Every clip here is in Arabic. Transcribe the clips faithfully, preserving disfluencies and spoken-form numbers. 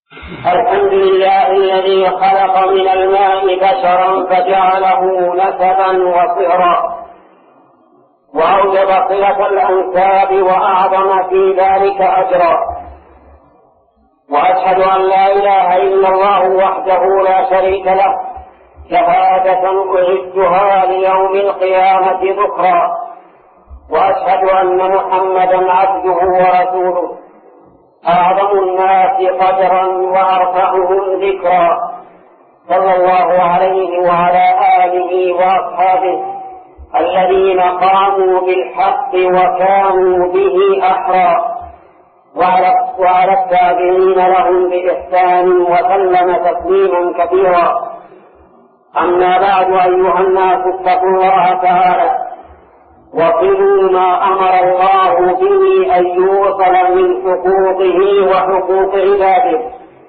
الحمد لله الذي خلق من الماء بشرا فجعله نسبا وصهرا وأوجب صلة الأنساب وأعظم في ذلك أجرا، وأشهد أن لا إله إلا الله وحده لا شريك له شهادة أعدها ليوم القيامة ذكرا، وأشهد أن محمدا عبده ورسوله أعظم الناس قدرا وأرفعهم ذكرا، صلى الله عليه وعلى آله وأصحابه الذين قاموا بالحق وكانوا به أحرى، وعلى التابعين لهم بإحسان وسلم تسليما كثيرا. أما بعد، أيها الناس اتقوا الله تعالى وصلوا ما أمر الله به أن يوصل من حقوقه وحقوق عباده.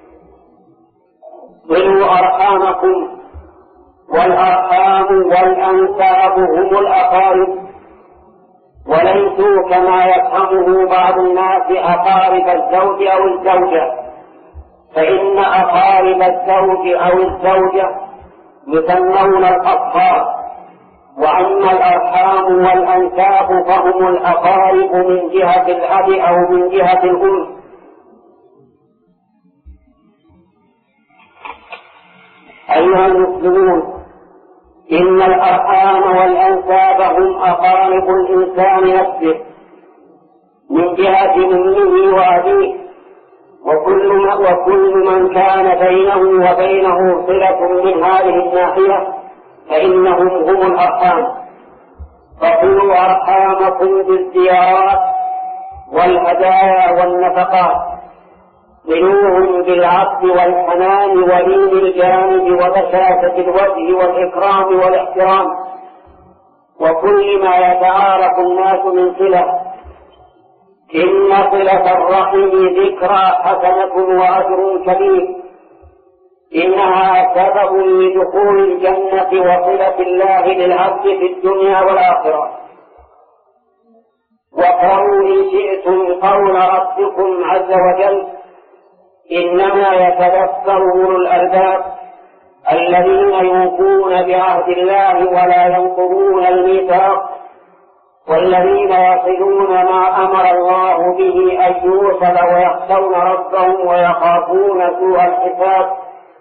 صلوا أرحامكم، والأرحام والأنساب هم الأقارب، وليسوا كما يفهمه بعض الناس أقارب الزوج أو الزوجة، فإن أقارب الزوج أو الزوجة يسمون الأصهار، وأما الأرحام والأنساب فهم الأقارب من جهة الأب أو من جهة الأم. أيها المسلمون، إن الأرحام والأنساب هم أقارب الإنسان نفسه من جهة أمه وأبيه، وكل, وكل من كان بينه وبينه صلة من هذه الناحية فإنهم هم الأرحام. فصلوا أرحامكم بالزيارات والهدايا والنفقات، صلوهم بالعطف والحنان ولين الجانب وبشاشة الوجه والإكرام والاحترام وكل ما يتعارف الناس من صلة. إن صلة الرحم ذكرى حسنة وأجر كبير، إنها سبب لدخول الجنة وصلة الله للعبد في الدنيا والآخرة. وقالوا إن شئتم قول ربكم عز وجل: إنما يتذكر أولو الألباب الذين يوفون بعهد الله ولا ينقضون الميثاق والذين يصلون ما أمر الله به أن يوصل ويخشون ربهم ويخافون سوء الحساب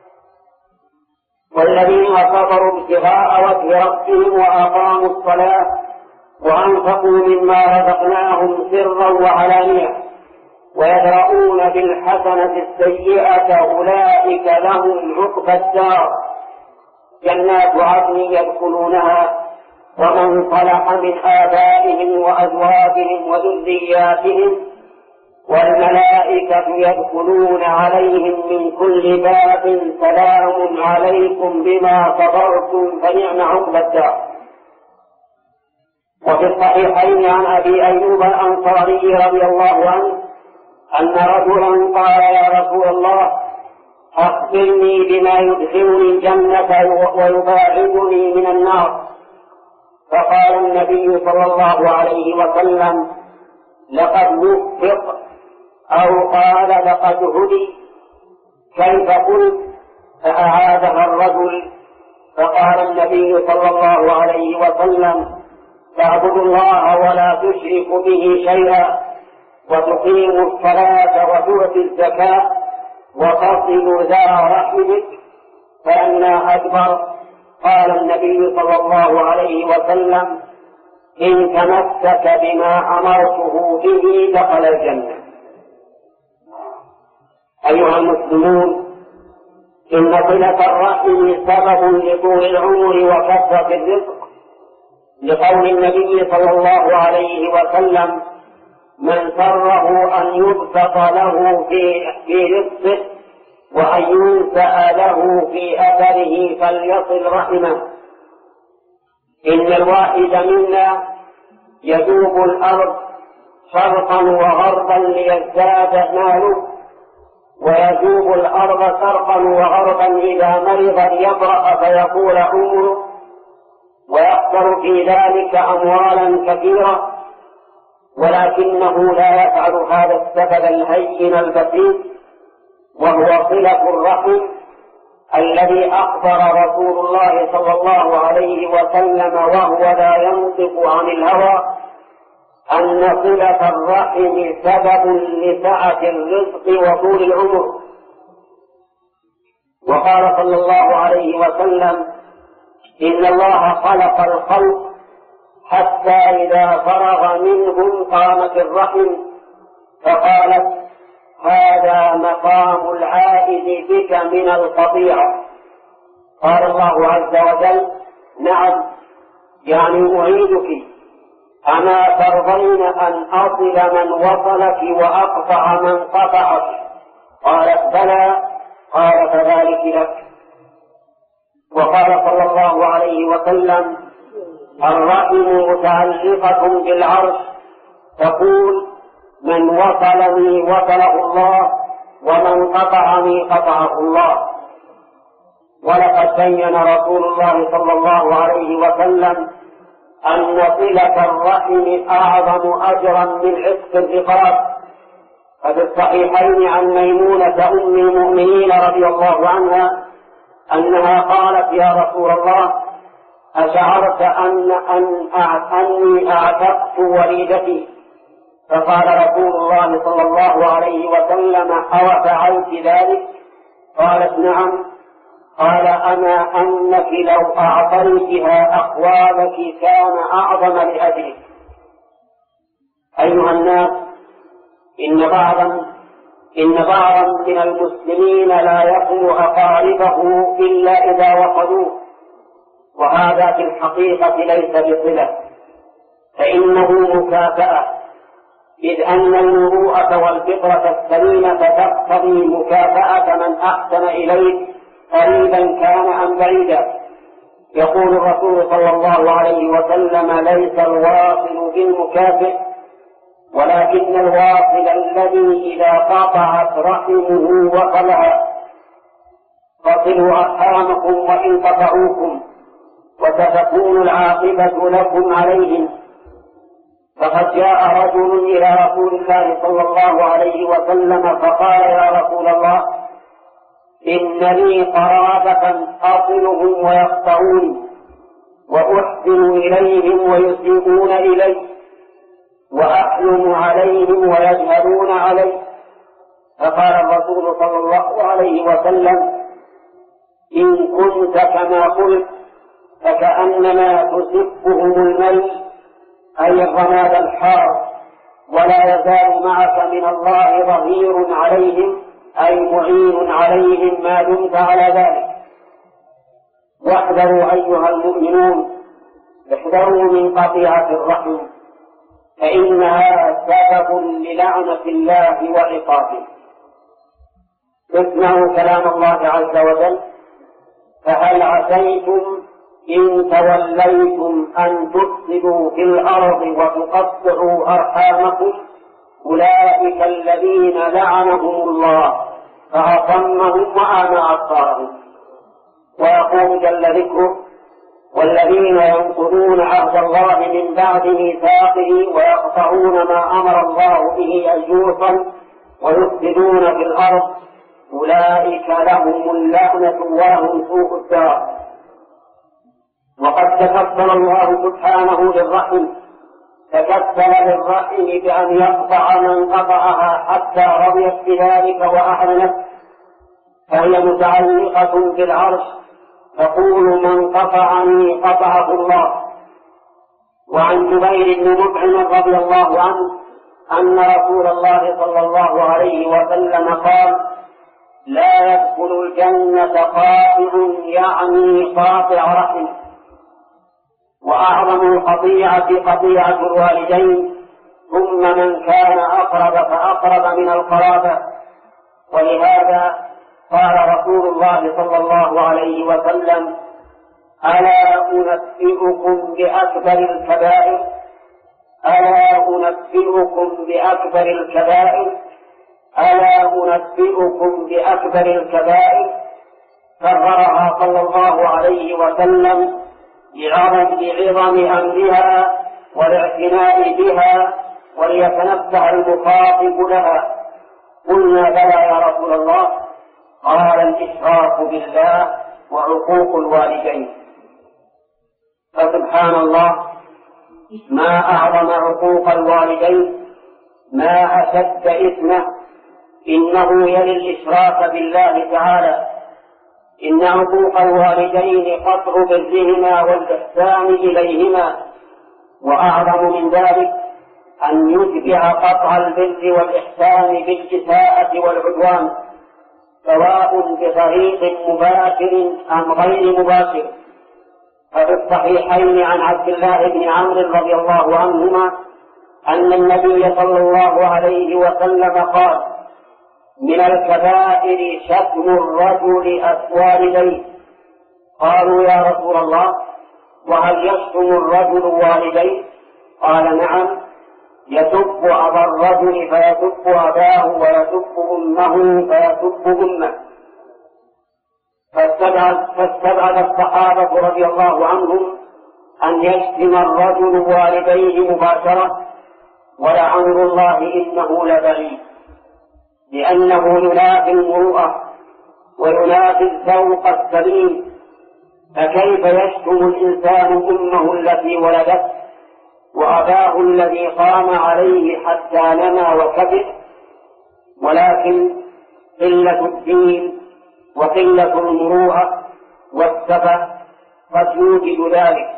والذين صبروا ابتغاء وجه ربهم وأقاموا الصلاة وأنفقوا مما رزقناهم سرا وعلانية ويدرؤون بالحسنة السيئة أولئك لهم عقبى الدار جنات عدن يدخلونها ومن صلح من آبائهم وأزواجهم وذرياتهم والملائكة يدخلون عليهم من كل باب سلام عليكم بما صبرتم فنعم عقبى الدار. وفي الصحيحين عن أبي أيوب الأنصاري رضي الله عنه أن رجلا قال: يا رسول الله، أخبرني بما يدخلني الجنة ويباعدني من النار. فقال النبي صلى الله عليه وسلم: لقد وفق، أو قال لقد هدي. كيف قلت؟ فأعادها الرجل، فقال النبي صلى الله عليه وسلم: تعبدوا الله ولا تشرك به شيئا، وتقيموا الصلاة وتؤتي الزكاة، وتصل ذا رحمك، فأنا أكبر. قال النبي صلى الله عليه وسلم: إن تمسك بما أمرته به دخل الجنة. أيها المسلمون، إن صلة الرحم سبب لطول العمر وكثرة الرزق، لقول النبي صلى الله عليه وسلم: من سره أن يبسط له في في رزقه وأن ينسأ له في أثره فليصل رحمه. إن الواحد منا يذوب الأرض شرقا وغربا ليزداد ماله، ويذوب الأرض شرقا وغربا إذا مرض ليبرأ فيقول عمره، ويخسر في ذلك أموالا كثيرة، ولكنه لا يفعل هذا السبب الهين البسيط وهو صلة الرحم الذي أخبر رسول الله صلى الله عليه وسلم وهو لا ينطق عن الهوى أن صلة الرحم سبب لسعة الرزق وطول العمر. وقال صلى الله عليه وسلم: إن الله خلق الخلق حتى إذا فرغ منهم قامت الرحم فقالت: هذا مقام العائد بك من القطيعة. قال الله عز وجل: نعم، يعني أعيدك، أما ترضين أن أصل من وصلك وأقطع من قطعك؟ قالت: بلى. قال: فذلك لك. وقال صلى الله عليه وسلم: الرحم متعلقة بالعرش تقول: من وصلني وصله الله، ومن قطعني قطعه الله. ولقد بين رسول الله صلى الله عليه وسلم أن صلة الرحم أعظم أجرا من عتق الرقاب. ففي الصحيحين عن ميمونة أم المؤمنين رضي الله عنها أنها قالت: يا رسول الله، أشعرت أن أن أني أعتقت وليدتي؟ فقال رسول الله صلى الله عليه وسلم: أو فعلت ذلك؟ قالت: نعم. قال: أما أنك لو أعطيتها أخوالك كان أعظم لأجلك. أيها الناس، إن بعضا إن بعضا من المسلمين لا يصل أقاربه إلا إذا وصلوه، وهذا في الحقيقة ليس بصلة، فإنه مكافأة، إذ أن المروءة والفطرة السليمة تقتضي مكافأة من أحسن إليك قريبا كان أم بعيدا. يقول الرسول صلى الله عليه وسلم: ليس الواصل بالمكافئ، ولكن الواصل الذي إذا قطعت رحمه وصلها. فصلوا أرحامكم وإن قطعوكم، وستكون العاقبة لكم عليهم. فقد جاء رجل إلى رسول الله صلى الله عليه وسلم فقال: يا رسول الله، إن لي قرابة أصلهم ويقطعوني، وأحسن إليهم ويسيئون إلي، وأحلم عليهم ويجهلون علي. فقال الرسول صلى الله عليه وسلم: إن كنت كما قلت فكأنما تسفهم الميت، أي الرماد الحار، ولا يزال معك من الله ظهير عليهم، أي معين عليهم ما دمت على ذلك. واحذروا أيها المؤمنون، احذروا من قطيعة الرحم، فإنها سبب للعنة الله وعقابه. اسمعوا كلام الله عز وجل: فهل عسيتم إن توليتم أن تفسدوا في الأرض وتقطعوا أرحامكم؟ أولئك الذين لعنهم الله فأصمهم وأعمى أبصارهم. ويقول جل ذكره: والذين ينقضون عهد الله من بعد ميثاقه ويقطعون ما أمر الله به أن يوصل ويفسدون في الأرض أولئك لهم اللعنة ولهم سوء الدار. وقد تكفل الله سبحانه للرحم، تكفل للرحم بأن يقطع من قطعها حتى رضيت بذلك وأعلنت، فهي متعلقة بالعرش تقول: من قطعني قطعه الله. وعن جبير بن مطعم رضي الله عنه أن رسول الله صلى الله عليه وسلم قال: لا يدخل الجنة قاطع، يعني قاطع رحم. وأعظم القطيعة قطيعة الوالدين، ثم من كان أقرب فأقرب من القرابة. ولهذا قال رسول الله صلى الله عليه وسلم: ألا أنبئكم بأكبر الكبائر ألا أنبئكم بأكبر الكبائر ألا أنبئكم بأكبر الكبائر كررها صلى الله عليه وسلم لعظم أمرها والاعتناء بها وليتنبه المخاطب لها. قلنا: بلى يا رسول الله، الإشراك بالله وعقوق الوالدين. فسبحان الله، ما أعظم عقوق الوالدين، ما أشد إثمه، إنه يلي الإشراك بالله تعالى. إن عقوق الوالدين قطع برهما والإحسان إليهما، وأعظم من ذلك أن يتبع قطع البر والإحسان بالإساءة والعدوان، سواء بطريق مباشر أم غير مباشر. ففي الصحيحين عن عبد الله بن عمرو رضي الله عنهما أن النبي صلى الله عليه وسلم قال: من الكبائر شتم الرجل والديه. قالوا: يا رسول الله، وهل يشتم الرجل والديه؟ قال: نعم، يسب أبا الرجل فيسب أباه، ويسب أمه فيسب أمه. فاستبعد, فاستبعد الصحابة رضي الله عنهم أن يشتم الرجل والديه مباشرة، ولعنه الله إنه لبعيد، لأنه ينافي المروءة وينافي الذوق السليم. فكيف يشتم الإنسان أمه التي ولدته وأباه الذي قام عليه حتى نمى وكبر؟ ولكن قلة الدين وقلة المروءة والسفه قد يوجد ذلك.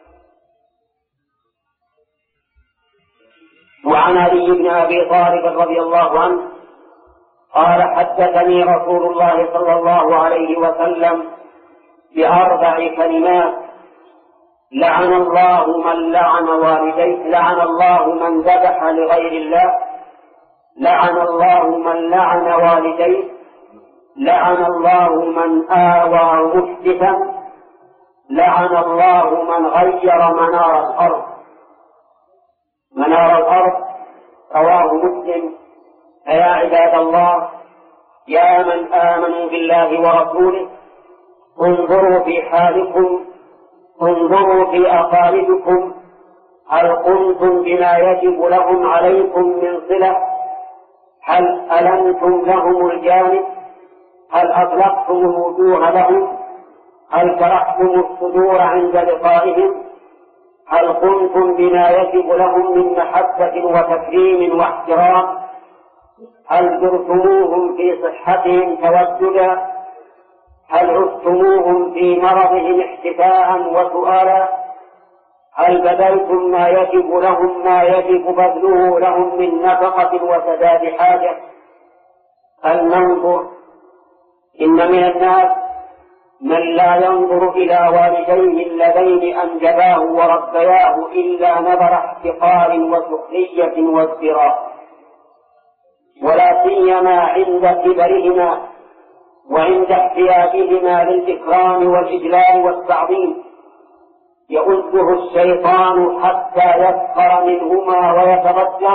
وعن علي بن أبي طالب رضي الله عنه قال: حدثني رسول الله صلى الله عليه وسلم بأربع كلمات: لعن الله من لعن والديه، لعن الله من ذبح لغير الله، لعن الله من لعن والديه، لعن الله من آوى محدثا، لعن الله من غير منار الأرض. منار الأرض رواه مسلم. فيا عباد الله، يا من آمنوا بالله ورسوله، انظروا في حالكم، انظروا في أقاربكم، هل قمتم بما يجب لهم عليكم من صلة؟ هل ألمتم لهم الجانب؟ هل أطلقتم الوجوه لهم؟ هل شرحتم الصدور عند لقائهم؟ هل قمتم بما يجب لهم من محبة وتكريم واحترام؟ هل زرتموهم في صحتهم توددا؟ هل عدتموهم في مرضهم احتفاء وسؤالا؟ هل بذلتم ما يجب لهم ما يجب بذله لهم من نفقة وسداد حاجة؟ هل ننظر؟ إن من الناس من لا ينظر إلى والديه اللذين أنجباه وربياه إلا نظر احتقار وسخرية وازدراء، ولا سيما عند كبرهما وعند احتياجهما للإكرام والإجلال والتعظيم. يؤده الشيطان حتى يسخر منهما ويتبجر،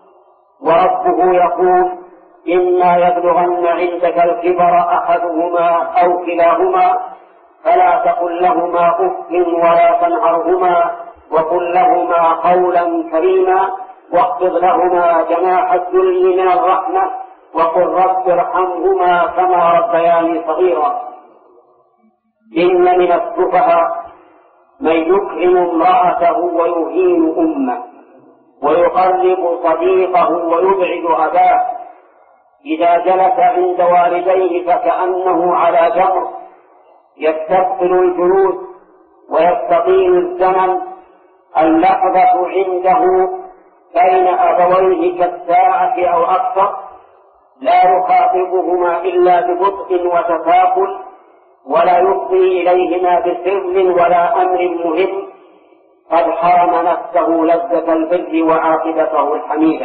وربه يقول: إما يبلغن عندك الكبر أحدهما أو كلاهما فلا تقل لهما أف ولا تنهرهما، وقل لهما قولا كريما، واخفض لهما جناح الذل من الرحمة، وقل رب ارحمهما كما ربياني صغيرا. إن من السفهاء من يكرم امرأته ويهين أمه، ويقرب صديقه ويبعد أباه. إذا جلس عند والديه فكأنه على جمر، يستثقل الجلوس ويستطيل الزمن. اللحظة عنده بين أبويه كالساعة أو أكثر، لا يخاطبهما إلا ببطء وتثاقل، ولا يفضي إليهما بسر ولا أمر مهم. قد حرم نفسه لذة البر وعاقبته الحميدة.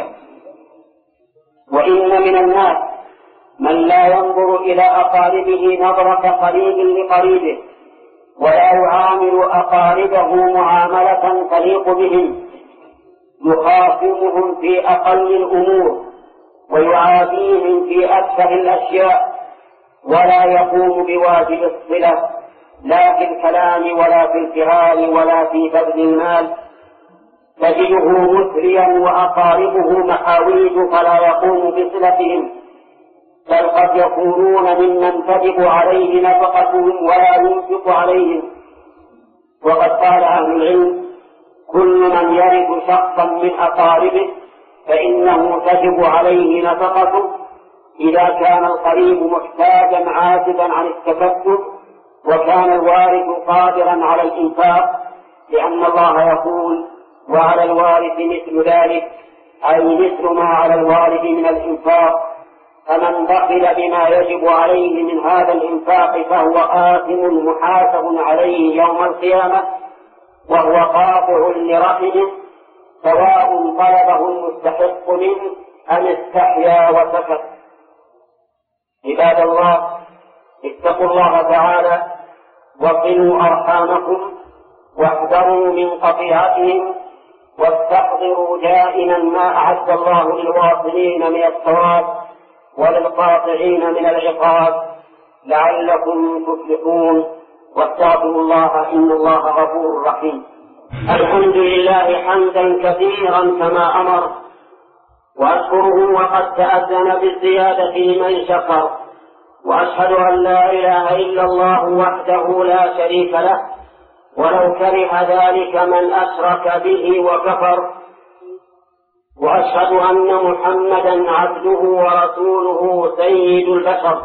وإن من الناس من لا ينظر إلى أقاربه نظرة قريب لقريبه، ولا يعامل أقاربه معاملة تليق بهم، يخاصمهم في أقل الأمور ويعاديهم في أكثر الأشياء، ولا يقوم بواجب الصلة لا في الكلام ولا في الفعال ولا في بذل المال. تجده مثريا وأقاربه محاويج فلا يقوم بصلتهم، بل قد يكونون ممن تجب عليه نفقتهم ولا ينفق عليهم. وقد قال أهل العلم: كل من يرث شخصا من أقاربه فإنه تجب عليه نفقته إذا كان القريب محتاجا عاجزا عن التكسب وكان الوارث قادرا على الإنفاق، لأن الله يقول: وعلى الوارث مثل ذلك، أي مثل ما على الوارث من الإنفاق. فمن بخل بما يجب عليه من هذا الإنفاق فهو آثم محاسب عليه يوم القيامة، وهو قاطع لرحمه، سواء طلبه المستحق منه أم استحيا وسكت. عباد الله، اتقوا الله تعالى وصلوا أرحامكم واحذروا من قطيعتهم، واستحضروا دائما ما أعد الله للواصلين من الثواب وللقاطعين من العقاب لعلكم تفلحون. واستغفروا الله إن الله غفور رحيم. الحمد لله حمدا كثيرا كما أمر، وأشكره وقد تأذن بالزيادة لمن شكر، وأشهد أن لا إله إلا الله وحده لا شريك له، ولو كره ذلك من أشرك به وكفر. وأشهد أن محمدا عبده ورسوله سيد البشر،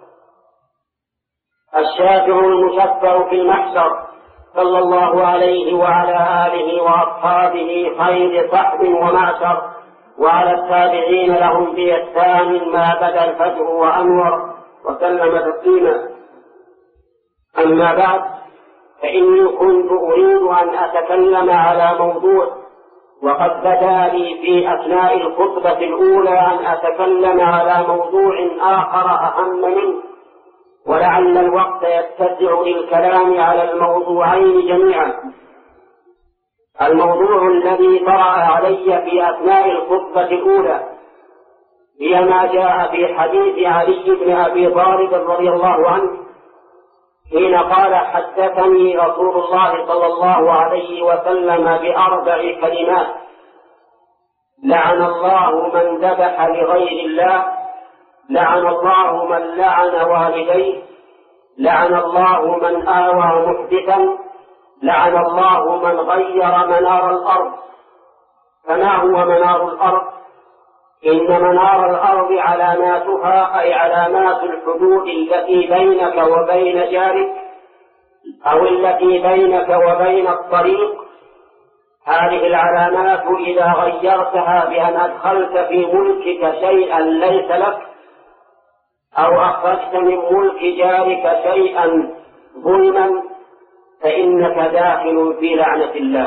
الشافع المشفع في المحشر، صلى الله عليه وعلى آله وأصحابه خير صحب ومعشر، وعلى التابعين لهم بإحسان ما بدا الفجر وأنور، وسلم تسليما. أما بعد، فإني كنت أريد أن أتكلم على موضوع، وقد بدا لي في أثناء الخطبة الأولى أن أتكلم على موضوع آخر أهم منه، ولعل الوقت يتسع للكلام على الموضوعين جميعا. الموضوع الذي طرأ علي في أثناء الخطبة الأولى هي ما جاء في حديث علي بن أبي طالب رضي الله عنه حين قال: حدثني رسول الله صلى الله عليه وسلم بأربع كلمات: لعن الله من ذبح لغير الله، لعن الله من لعن والديه، لعن الله من آوى محدثا، لعن الله من غير منار الأرض. فما هو منار الأرض؟ إن منار الأرض علاماتها، أي علامات الحدود التي بينك وبين جارك أو التي بينك وبين الطريق. هذه العلامات إذا غيرتها بأن أدخلت في ملكك شيئا ليس لك، أو أخرجت من ملك جارك شيئا ظلما، فإنك داخل في لعنة الله.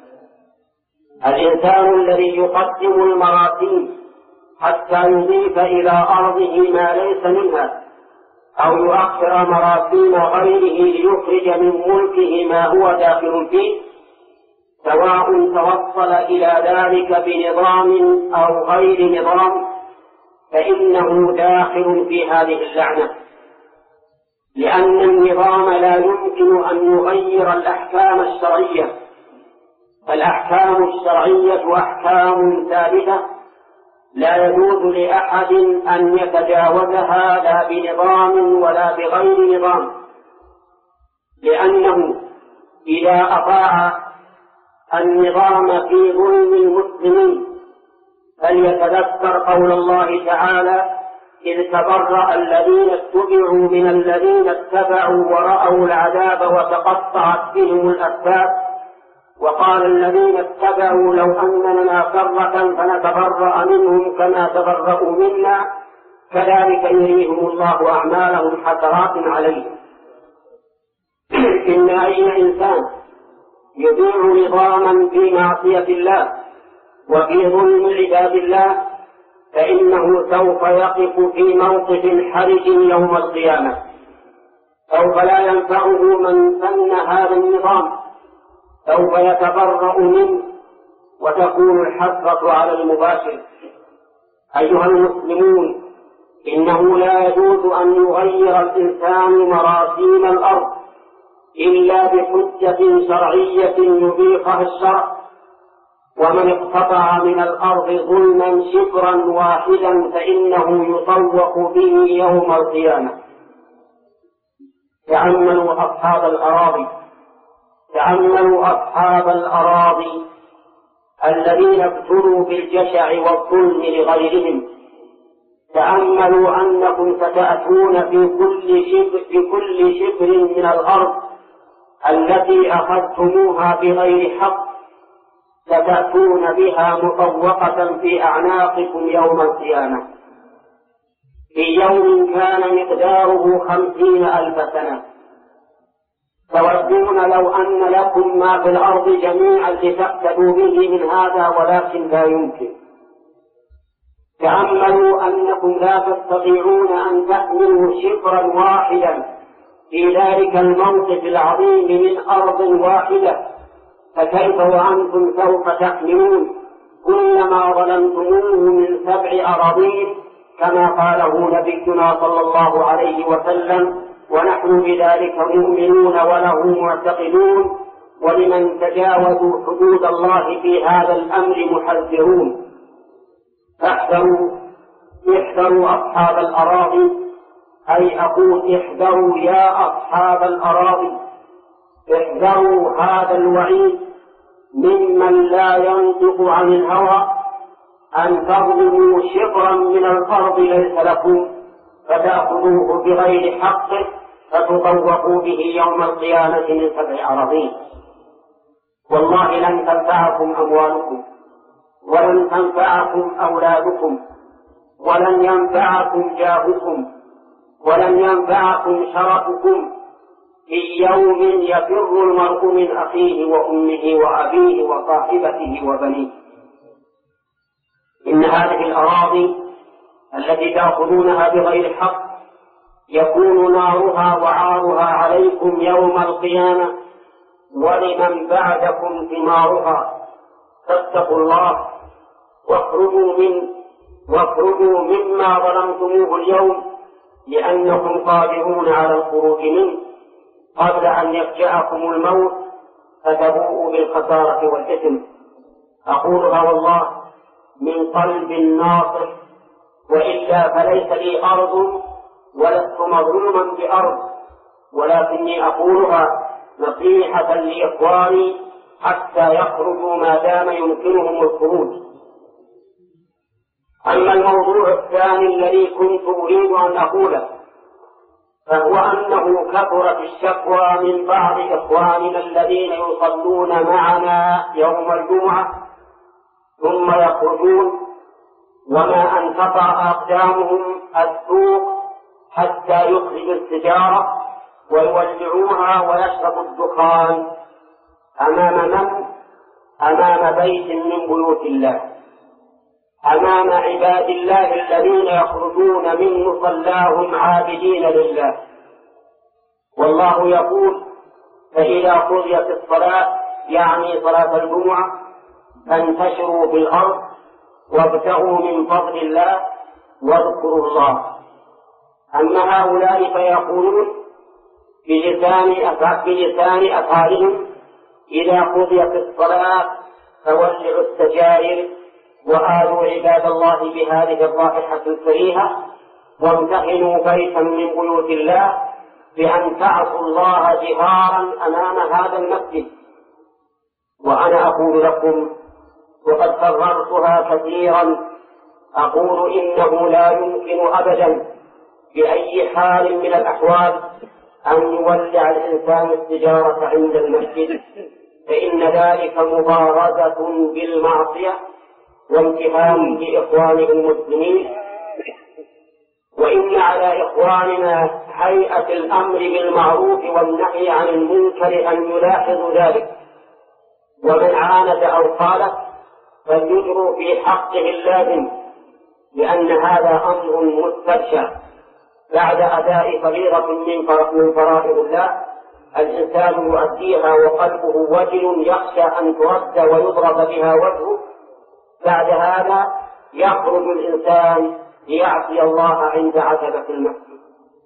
الإنسان الذي يقدم المراسيم حتى يضيف إلى أرضه ما ليس منها، أو يؤخر مراسيم غيره ليخرج من ملكه ما هو داخل فيه، سواء توصل إلى ذلك بنظام أو غير نظام، فإنه داخل في هذه اللعنة، لأن النظام لا يمكن أن يغير الأحكام الشرعية. فالأحكام الشرعية أحكام ثابتة لا يجوز لأحد أن يتجاوزها لا بنظام ولا بغير نظام، لأنه إذا أطاع النظام في ظلم المسلمين فليتذكر قول الله تعالى: إذ تبرأ الذين اتبعوا من الذين اتبعوا ورأوا العذاب وتقطعت بهم الأسباب، وقال الذين اتبعوا لو أن لنا كرة فنتبرأ منهم كما تبرأوا منا كذلك يريهم الله أعمالهم حسرات عليهم. إن أي إنسان يبيع نظاما في معصية الله وفي ظلم عباد الله فإنه سوف يقف في موقف حرج يوم القيامة، سوف لا ينفعه من سن هذا النظام، سوف يتبرأ منه وتكون الحسرة على المباشر. أيها المسلمون، إنه لا يجوز أن يغير الإنسان مراسيم الأرض إلا بحجة شرعية يبيحها الشرع، ومن اقتطع من الأرض ظلما شبرا واحدا فإنه يطوق به يوم القيامة. تأملوا أصحاب الأراضي تأملوا أصحاب الأراضي الذين ابتلوا بالجشع والظلم لغيرهم. تأملوا أنكم ستأتون في كل شبر, في كل شبر من الأرض التي أخذتموها بغير حق، ستأتون بها مطوقة في أعناقكم يوم القيامة، في يوم كان مقداره خمسين ألف سنة. تودون لو أن لكم ما في الأرض جميعا لتأتوا به من هذا، ولكن لا يمكن. تأملوا أنكم لا تستطيعون أن تحملوا شبرا واحدا في ذلك الموقف العظيم من أرض واحدة، فكيف وأنتم سوف تحملون كل ما ظلمتموه من سبع أراضين كما قاله نبينا صلى الله عليه وسلم، ونحن بذلك مؤمنون وله معتقدون، ولمن تجاوزوا حدود الله في هذا الأمر محذرون. احذروا احذروا أصحاب الأراضي، أي أقول احذروا يا أصحاب الأراضي، احذروا هذا الوعيد ممن لا ينطق عن الهوى، أن تظلموا شبرا من الأرض ليس لكم فتأخذوه بغير حقه فتطوقوا به يوم القيامة من سبع أراضين. والله لن تنفعكم أموالكم، ولن تنفعكم أولادكم، ولن ينفعكم جاهكم، ولن ينفعكم شرفكم في يوم يفر المرء من أخيه وأمه وأبيه وصاحبته وبنيه. إن هذه الأراضي التي تأخذونها بغير حق يكون نارها وعارها عليكم يوم القيامة، ولمن بعدكم ثمارها. فاتقوا الله واخرجوا من واخرجوا مما ظلمتموه اليوم، لأنكم قادرون على الخروج منه قبل أن يفجأكم الموت فتبوءوا بالخسارة والإثم. أقولها والله من قلب ناصح، وإلا فليس لي أرض ولست مظلوما بأرض، ولكني أقولها نصيحة لإخواني حتى يخرجوا ما دام يمكنهم الخروج. أما الموضوع الثاني الذي كنت أريد أن أقوله فهو أنه كثرت الشكوى من بعض إخواننا الذين يصلون معنا يوم الجمعة ثم يخرجون وما أن تقع أقدامهم السوق حتى يخرجوا السجارة ويولعوها ويشربوا الدخان أمام من؟ أمام بيت من بيوت الله، أمام عباد الله الذين يخرجون من مصلاهم عابدين لله. والله يقول: فإذا قضيت الصلاة، يعني صلاة الجمعة، فانتشروا في الأرض وابتغوا من فضل الله واذكروا الله. أما هؤلاء فيقولون بلسان بلسان أفعالهم: إذا قضيت الصلاة فولعوا السجائر وآلوا عباد الله بهذه الرائحة الكريهة، وامتحنوا بيتا من بيوت الله بأن تعصوا الله جهارا أمام هذا المسجد. وأنا أقول لكم وقد كررتها كثيرا، أقول إنه لا يمكن أبدا بأي حال من الأحوال أن يولع الإنسان السجارة عند المسجد، فإن ذلك مبارزة بالمعصية وامتهان لإخوانه المسلمين. وإن على إخواننا هيئة الأمر بالمعروف والنهي عن المنكر أن يلاحظوا ذلك، ومن عاند أو خالف فليجروا في حقه اللازم، لأن هذا أمر مستبشع بعد أداء فريضة من فرائض الله الإنسان يؤديها وقلبه وجل يخشى أن ترد ويضرب بها وجهه. بعد هذا يخرج الإنسان ليعصي الله عند عتبة المسجد.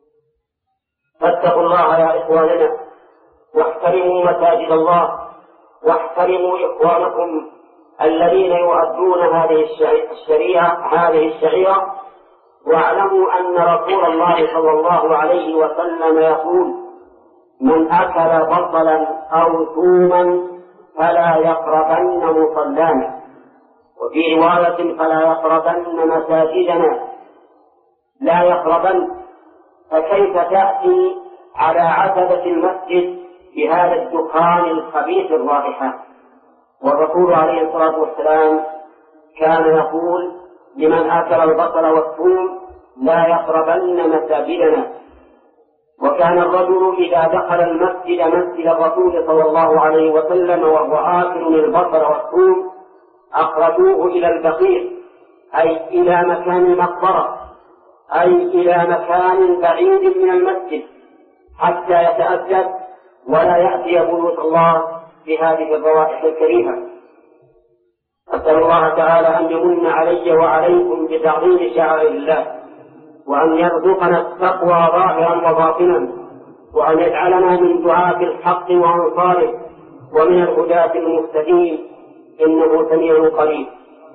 فاتقوا الله يا إخواننا، واحترموا مساجد الله، واحترموا إخوانكم الذين يؤدون هذه الشريعة هذه الشعيرة. واعلموا أن رسول الله صلى الله عليه وسلم يقول: من أكل بصلا أو ثوما فلا يقربن مصلانا، وفي رواية: فلا يقربن مساجدنا. لا يقربن، فكيف تأتي على عتبة المسجد بهذا الدخان الخبيث الرائحة؟ والرسول عليه الصلاة والسلام كان يقول: لمن أكل البصل والثوم لا يقربن مساجدنا. وكان الرجل إذا دخل المسجد مسجد الرسول صلى الله عليه وسلم وهو آكل البصل والثوم أخرجوه إلى البقيع، أي إلى مكان المقبرة، أي إلى مكان بعيد من المسجد، حتى يتأدب ولا يأتي بيوت الله بهذه الروائح الكريهة. أسأل الله تعالى أن يمن علي وعليكم بتعظيم شعائر الله، وأن يرزقنا التقوى ظاهرا وباطنا، وأن يجعلنا من دعاة الحق وأنصاره ومن الهداة المهتدين، إنه سميع قريب.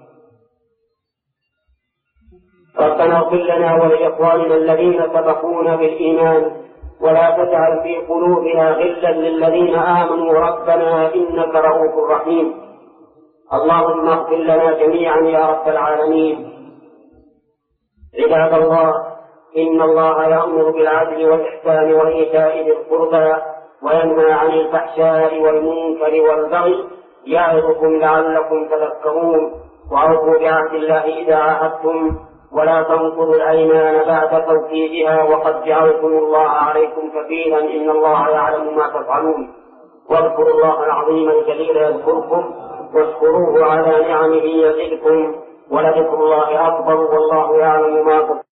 ربنا اغفر لنا ولإخواننا الذين سبقونا بالإيمان، ولا تجعل في قلوبنا غلا للذين آمنوا ربنا إنك رؤوف رحيم. اللهم اغفر لنا جميعا يا رب العالمين. عباد الله، إن الله يأمر بالعدل والإحسان وإيتاء ذي القربى وينهى عن الفحشاء والمنكر والبغي يعظكم لعلكم تذكرون. وأوفوا بعهد الله إذا عاهدتم، ولا تنقضوا الأيمان بعد توكيدها وقد جعلتم الله عليكم كفيلا إن الله يعلم ما تفعلون. واذكروا الله العظيم الجليل يذكركم، واشكروه على نعمه يزدكم، ولذكر الله أكبر والله يعلم ما تفعلون.